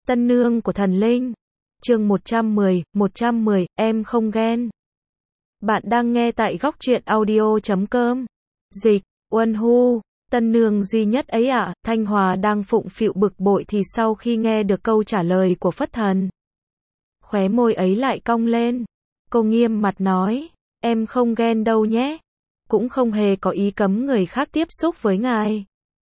Tân nương của thần linh. Chương 110, em không ghen. Bạn đang nghe tại góc truyện audio.com. Dịch, Uân Hu, tân nương duy nhất ấy ạ. Thanh Hòa đang phụng phịu bực bội thì sau khi nghe được câu trả lời của Phất Thần, khóe môi ấy lại cong lên. Cô nghiêm mặt nói, em không ghen đâu nhé. Cũng không hề có ý cấm người khác tiếp xúc với ngài.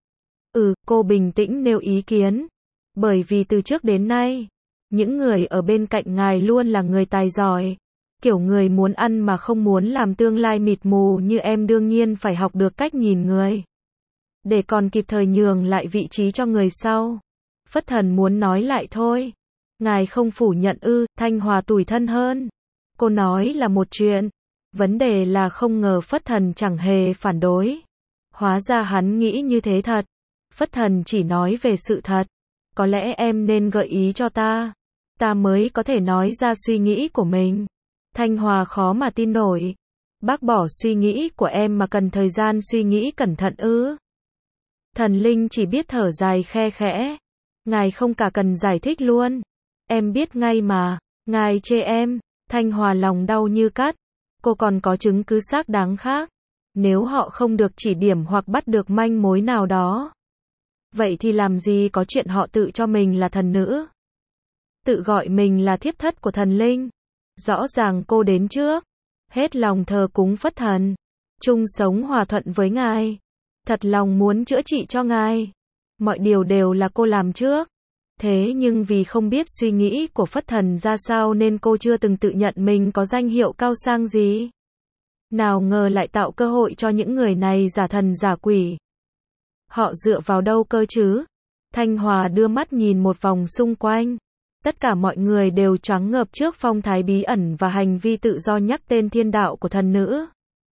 Cô bình tĩnh nêu ý kiến. Bởi vì từ trước đến nay, những người ở bên cạnh ngài luôn là người tài giỏi. Kiểu người muốn ăn mà không muốn làm, tương lai mịt mù như em đương nhiên phải học được cách nhìn người, để còn kịp thời nhường lại vị trí cho người sau. Phất Thần muốn nói lại thôi. Ngài không phủ nhận ư? Thanh Hòa tủi thân hơn. Cô nói là một chuyện. Vấn đề là không ngờ Phất Thần chẳng hề phản đối. Hóa ra hắn nghĩ như thế thật. Phất Thần chỉ nói về sự thật. Có lẽ em nên gợi ý cho ta. Ta mới có thể nói ra suy nghĩ của mình. Thanh Hòa khó mà tin nổi. Bác bỏ suy nghĩ của em mà cần thời gian suy nghĩ cẩn thận ư? Thần linh chỉ biết thở dài khe khẽ. Ngài không cả cần giải thích luôn. Em biết ngay mà. Ngài chê em. Thanh Hòa lòng đau như cắt. Cô còn có chứng cứ xác đáng khác. Nếu họ không được chỉ điểm hoặc bắt được manh mối nào đó, vậy thì làm gì có chuyện họ tự cho mình là thần nữ, tự gọi mình là thiếp thất của thần linh. Rõ ràng cô đến trước, hết lòng thờ cúng Phất Thần, chung sống hòa thuận với ngài, thật lòng muốn chữa trị cho ngài. Mọi điều đều là cô làm trước. Thế nhưng vì không biết suy nghĩ của Phất Thần ra sao nên cô chưa từng tự nhận mình có danh hiệu cao sang gì. Nào ngờ lại tạo cơ hội cho những người này giả thần giả quỷ. Họ dựa vào đâu cơ chứ? Thanh Hòa đưa mắt nhìn một vòng xung quanh. Tất cả mọi người đều choáng ngợp trước phong thái bí ẩn và hành vi tự do nhắc tên thiên đạo của thần nữ.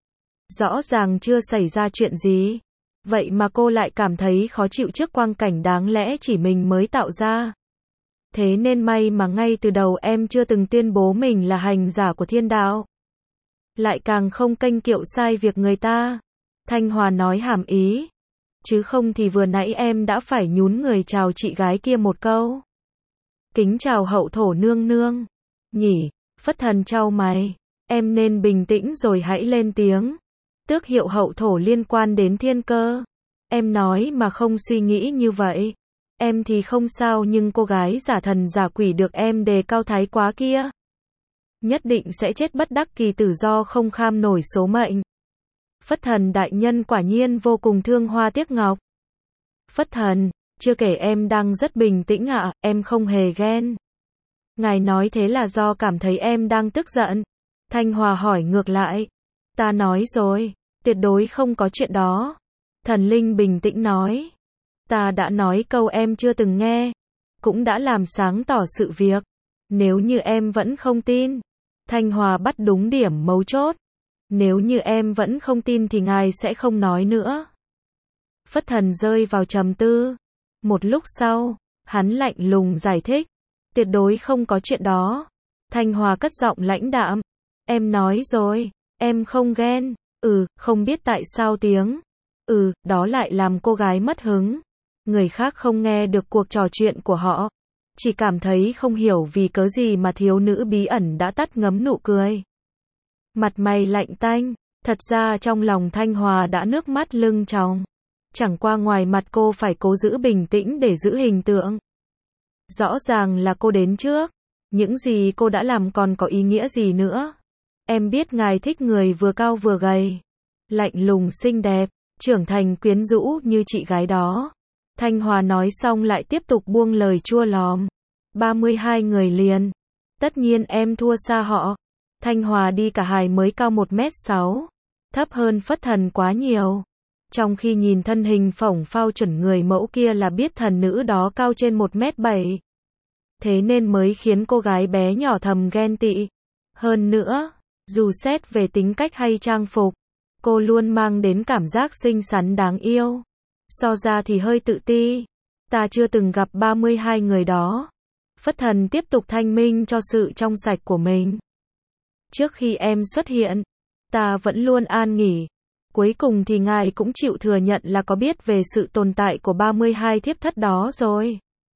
Rõ ràng chưa xảy ra chuyện gì. Vậy mà cô lại cảm thấy khó chịu trước quang cảnh đáng lẽ chỉ mình mới tạo ra. Thế nên may mà ngay từ đầu em chưa từng tuyên bố mình là hành giả của thiên đạo. Lại càng không kênh kiệu sai việc người ta. Thanh Hòa nói hàm ý. Chứ không thì vừa nãy em đã phải nhún người chào chị gái kia một câu. Kính chào hậu thổ nương nương. Nhỉ, Phất Thần chau mày. Em nên bình tĩnh rồi hãy lên tiếng. Tước hiệu hậu thổ liên quan đến thiên cơ. Em nói mà không suy nghĩ như vậy. Em thì không sao nhưng cô gái giả thần giả quỷ được em đề cao thái quá kia, nhất định sẽ chết bất đắc kỳ tử do không kham nổi số mệnh. Phất Thần đại nhân quả nhiên vô cùng thương hoa tiếc ngọc. Phất Thần, chưa kể em đang rất bình tĩnh ạ, em không hề ghen. Ngài nói thế là do cảm thấy em đang tức giận. Thanh Hòa hỏi ngược lại. Ta nói rồi, tuyệt đối không có chuyện đó. Thần linh bình tĩnh nói. Ta đã nói câu em chưa từng nghe, cũng đã làm sáng tỏ sự việc. Nếu như em vẫn không tin. Thanh Hòa bắt đúng điểm mấu chốt. Nếu như em vẫn không tin thì ngài sẽ không nói nữa. Phất Thần rơi vào trầm tư. Một lúc sau, hắn lạnh lùng giải thích. Tuyệt đối không có chuyện đó. Thanh Hòa cất giọng lãnh đạm. Em nói rồi, em không ghen. Không biết tại sao tiếng đó lại làm cô gái mất hứng. Người khác không nghe được cuộc trò chuyện của họ, chỉ cảm thấy không hiểu vì cớ gì mà thiếu nữ bí ẩn đã tắt ngấm nụ cười. Mặt mày lạnh tanh, thật ra trong lòng Thanh Hòa đã nước mắt lưng tròng. Chẳng qua ngoài mặt cô phải cố giữ bình tĩnh để giữ hình tượng. Rõ ràng là cô đến trước. Những gì cô đã làm còn có ý nghĩa gì nữa? Em biết ngài thích người vừa cao vừa gầy, lạnh lùng xinh đẹp, trưởng thành quyến rũ như chị gái đó. Thanh Hòa nói xong lại tiếp tục buông lời chua lòm. 32 người liền. Tất nhiên em thua xa họ. Thanh Hòa đi cả hài mới cao 1m6. Thấp hơn Phất Thần quá nhiều. Trong khi nhìn thân hình phổng phao chuẩn người mẫu kia là biết thần nữ đó cao trên 1m7. Thế nên mới khiến cô gái bé nhỏ thầm ghen tị. Hơn nữa, dù xét về tính cách hay trang phục, cô luôn mang đến cảm giác xinh xắn đáng yêu. So ra thì hơi tự ti. Ta chưa từng gặp 32 người đó. Phất Thần tiếp tục thanh minh cho sự trong sạch của mình. Trước khi em xuất hiện, ta vẫn luôn an nghỉ. Cuối cùng thì ngài cũng chịu thừa nhận là có biết về sự tồn tại của 32 thiếp thất đó rồi.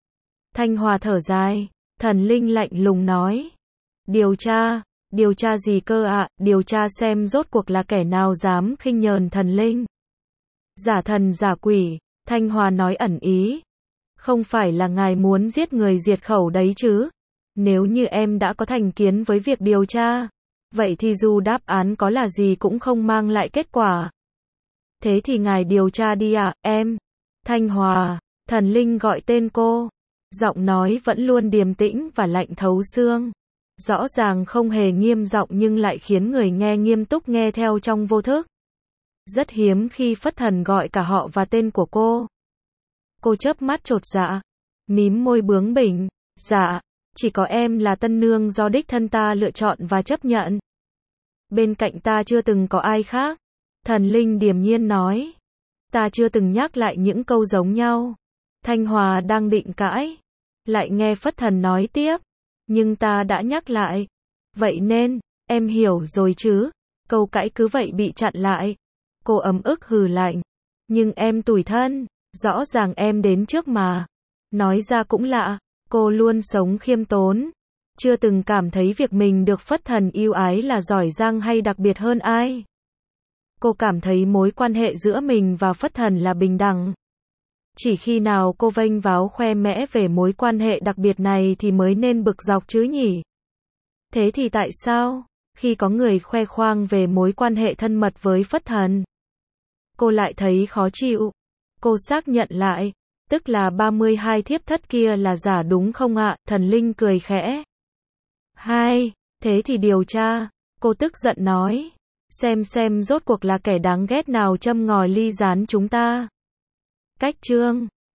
Thanh Hòa thở dài. Thần linh lạnh lùng nói. Điều tra gì cơ ạ? Điều tra xem rốt cuộc là kẻ nào dám khinh nhờn thần linh. Giả thần giả quỷ, Thanh Hòa nói ẩn ý. Không phải là ngài muốn giết người diệt khẩu đấy chứ? Nếu như em đã có thành kiến với việc điều tra, vậy thì dù đáp án có là gì cũng không mang lại kết quả. Thế thì ngài điều tra đi ạ, em. Thanh Hòa, thần linh gọi tên cô. Giọng nói vẫn luôn điềm tĩnh và lạnh thấu xương. Rõ ràng không hề nghiêm giọng nhưng lại khiến người nghe nghiêm túc nghe theo trong vô thức. Rất hiếm khi Phất Thần gọi cả họ và tên của cô. Cô chớp mắt chột dạ, mím môi bướng bỉnh. Dạ, chỉ có em là tân nương do đích thân ta lựa chọn và chấp nhận. Bên cạnh ta chưa từng có ai khác. Thần linh điềm nhiên nói. Ta chưa từng nhắc lại những câu giống nhau. Thanh Hòa đang định cãi, lại nghe Phất Thần nói tiếp. Nhưng ta đã nhắc lại. Vậy nên, em hiểu rồi chứ? Câu cãi cứ vậy bị chặn lại. Cô ấm ức hừ lạnh. Nhưng em tủi thân. Rõ ràng em đến trước mà. Nói ra cũng lạ. Cô luôn sống khiêm tốn. Chưa từng cảm thấy việc mình được Phất Thần yêu ái là giỏi giang hay đặc biệt hơn ai. Cô cảm thấy mối quan hệ giữa mình và Phất Thần là bình đẳng. Chỉ khi nào cô vênh váo khoe mẽ về mối quan hệ đặc biệt này thì mới nên bực dọc chứ nhỉ? Thế thì tại sao, khi có người khoe khoang về mối quan hệ thân mật với Phất Thần, cô lại thấy khó chịu? Cô xác nhận lại, tức là 32 thiếp thất kia là giả đúng không ạ? Thần linh cười khẽ. Thế thì điều tra, cô tức giận nói. Xem rốt cuộc là kẻ đáng ghét nào châm ngòi ly gián chúng ta. Cách chương